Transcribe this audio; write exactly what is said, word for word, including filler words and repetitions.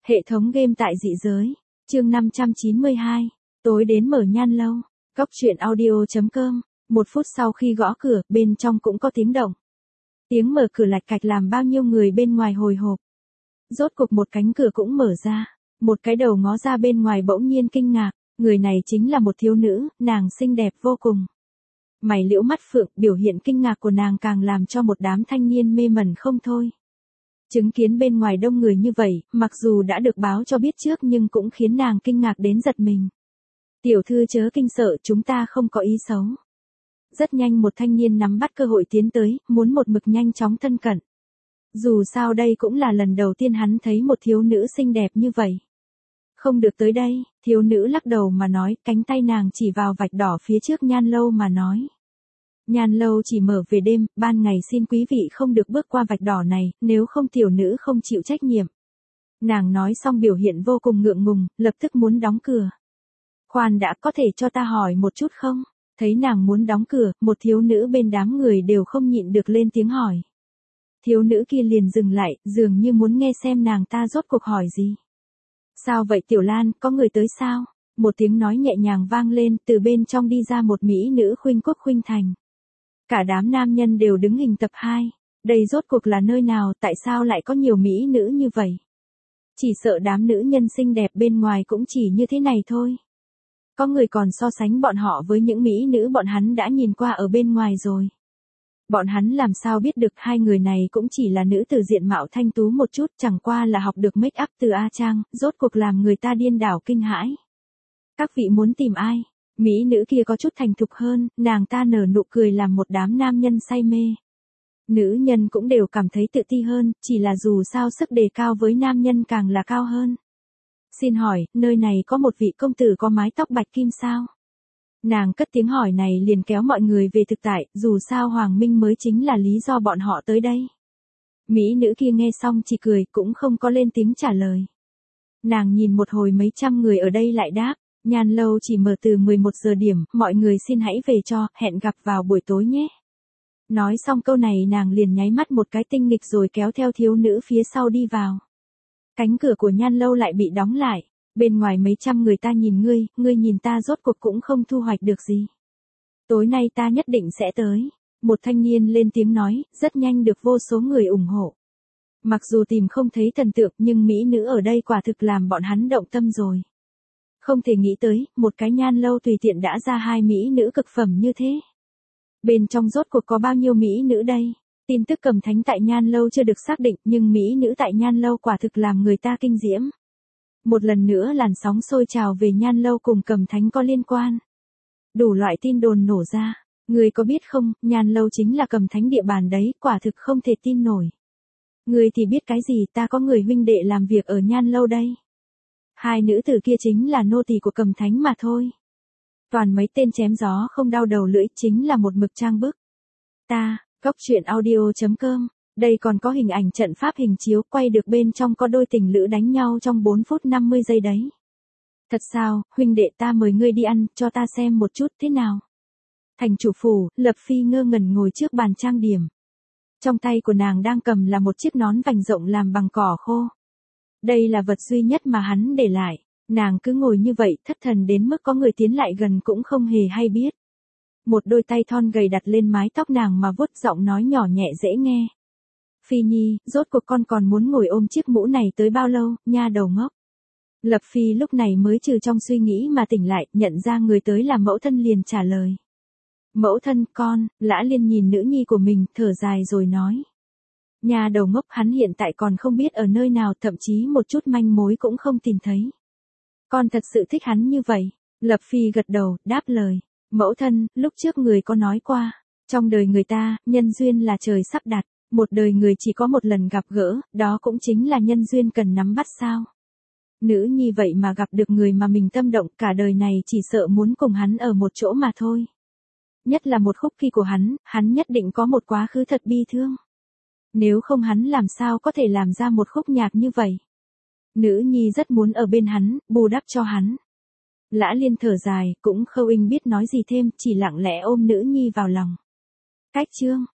Hệ thống game tại dị giới. Chương năm trăm chín mươi hai. Tối đến mở nhan lâu. Cốc truyện audio chấm com. Một phút sau khi gõ cửa, bên trong cũng có tiếng động. Tiếng mở cửa lạch cạch làm bao nhiêu người bên ngoài hồi hộp. Rốt cục một cánh cửa cũng mở ra. Một cái đầu ngó ra bên ngoài bỗng nhiên kinh ngạc. Người này chính là một thiếu nữ, nàng xinh đẹp vô cùng. Mày liễu mắt phượng, biểu hiện kinh ngạc của nàng càng làm cho một đám thanh niên mê mẩn không thôi. Chứng kiến bên ngoài đông người như vậy, mặc dù đã được báo cho biết trước nhưng cũng khiến nàng kinh ngạc đến giật mình. Tiểu thư chớ kinh sợ, chúng ta không có ý xấu. Rất nhanh một thanh niên nắm bắt cơ hội tiến tới, muốn một mực nhanh chóng thân cận. Dù sao đây cũng là lần đầu tiên hắn thấy một thiếu nữ xinh đẹp như vậy. Không được tới đây, thiếu nữ lắc đầu mà nói, cánh tay nàng chỉ vào vạch đỏ phía trước nhan lâu mà nói. Nhan lâu chỉ mở về đêm, ban ngày xin quý vị không được bước qua vạch đỏ này, nếu không tiểu nữ không chịu trách nhiệm. Nàng nói xong biểu hiện vô cùng ngượng ngùng, lập tức muốn đóng cửa. Khoan đã, có thể cho ta hỏi một chút không? Thấy nàng muốn đóng cửa, một thiếu nữ bên đám người đều không nhịn được lên tiếng hỏi. Thiếu nữ kia liền dừng lại, dường như muốn nghe xem nàng ta rốt cuộc hỏi gì. Sao vậy Tiểu Lan, có người tới sao? Một tiếng nói nhẹ nhàng vang lên, từ bên trong đi ra một mỹ nữ khuynh quốc khuynh thành. Cả đám nam nhân đều đứng hình tập hai. Đây rốt cuộc là nơi nào, tại sao lại có nhiều mỹ nữ như vậy? Chỉ sợ đám nữ nhân xinh đẹp bên ngoài cũng chỉ như thế này thôi. Có người còn so sánh bọn họ với những mỹ nữ bọn hắn đã nhìn qua ở bên ngoài rồi. Bọn hắn làm sao biết được hai người này cũng chỉ là nữ tử diện mạo thanh tú một chút, chẳng qua là học được make up từ A Trang, rốt cuộc làm người ta điên đảo kinh hãi. Các vị muốn tìm ai? Mỹ nữ kia có chút thành thục hơn, nàng ta nở nụ cười làm một đám nam nhân say mê. Nữ nhân cũng đều cảm thấy tự ti hơn, chỉ là dù sao sức đề cao với nam nhân càng là cao hơn. Xin hỏi, nơi này có một vị công tử có mái tóc bạch kim sao? Nàng cất tiếng hỏi này liền kéo mọi người về thực tại, dù sao Hoàng Minh mới chính là lý do bọn họ tới đây. Mỹ nữ kia nghe xong chỉ cười, cũng không có lên tiếng trả lời. Nàng nhìn một hồi mấy trăm người ở đây lại đáp, nhan lâu chỉ mở từ mười một giờ điểm, mọi người xin hãy về cho, hẹn gặp vào buổi tối nhé. Nói xong câu này nàng liền nháy mắt một cái tinh nghịch rồi kéo theo thiếu nữ phía sau đi vào. Cánh cửa của nhan lâu lại bị đóng lại. Bên ngoài mấy trăm người ta nhìn ngươi, ngươi nhìn ta rốt cuộc cũng không thu hoạch được gì. Tối nay ta nhất định sẽ tới. Một thanh niên lên tiếng nói, rất nhanh được vô số người ủng hộ. Mặc dù tìm không thấy thần tượng nhưng mỹ nữ ở đây quả thực làm bọn hắn động tâm rồi. Không thể nghĩ tới, một cái nhan lâu tùy tiện đã ra hai mỹ nữ cực phẩm như thế. Bên trong rốt cuộc có bao nhiêu mỹ nữ đây? Tin tức cầm thánh tại nhan lâu chưa được xác định nhưng mỹ nữ tại nhan lâu quả thực làm người ta kinh diễm. Một lần nữa làn sóng sôi trào về nhan lâu cùng cầm thánh có liên quan. Đủ loại tin đồn nổ ra. Người có biết không, nhan lâu chính là cầm thánh địa bàn đấy, quả thực không thể tin nổi. Người thì biết cái gì, ta có người huynh đệ làm việc ở nhan lâu đây. Hai nữ tử kia chính là nô tỳ của cầm thánh mà thôi. Toàn mấy tên chém gió không đau đầu lưỡi, chính là một mực trang bức. Ta, cốc truyện audio chấm com. Đây còn có hình ảnh trận pháp hình chiếu quay được bên trong có đôi tình lữ đánh nhau trong bốn phút năm mươi giây đấy. Thật sao, huynh đệ ta mời ngươi đi ăn, cho ta xem một chút thế nào. Thành chủ phủ, Lập Phi ngơ ngẩn ngồi trước bàn trang điểm. Trong tay của nàng đang cầm là một chiếc nón vành rộng làm bằng cỏ khô. Đây là vật duy nhất mà hắn để lại. Nàng cứ ngồi như vậy thất thần đến mức có người tiến lại gần cũng không hề hay biết. Một đôi tay thon gầy đặt lên mái tóc nàng mà vuốt giọng nói nhỏ nhẹ dễ nghe. Phi Nhi, rốt cuộc con còn muốn ngồi ôm chiếc mũ này tới bao lâu, nha đầu ngốc. Lập Phi lúc này mới trừ trong suy nghĩ mà tỉnh lại, nhận ra người tới là mẫu thân liền trả lời. Mẫu thân, con, Lã Liên nhìn nữ nhi của mình, thở dài rồi nói. Nha đầu ngốc, hắn hiện tại còn không biết ở nơi nào, thậm chí một chút manh mối cũng không tìm thấy. Con thật sự thích hắn như vậy. Lập Phi gật đầu, đáp lời. Mẫu thân, lúc trước người có nói qua, trong đời người ta, nhân duyên là trời sắp đặt. Một đời người chỉ có một lần gặp gỡ, đó cũng chính là nhân duyên cần nắm bắt sao. Nữ nhi vậy mà gặp được người mà mình tâm động, cả đời này chỉ sợ muốn cùng hắn ở một chỗ mà thôi. Nhất là một khúc khi của hắn, hắn nhất định có một quá khứ thật bi thương. Nếu không hắn làm sao có thể làm ra một khúc nhạc như vậy. Nữ nhi rất muốn ở bên hắn, bù đắp cho hắn. Lã Liên thở dài, cũng không biết nói gì thêm, chỉ lặng lẽ ôm nữ nhi vào lòng. Cách chương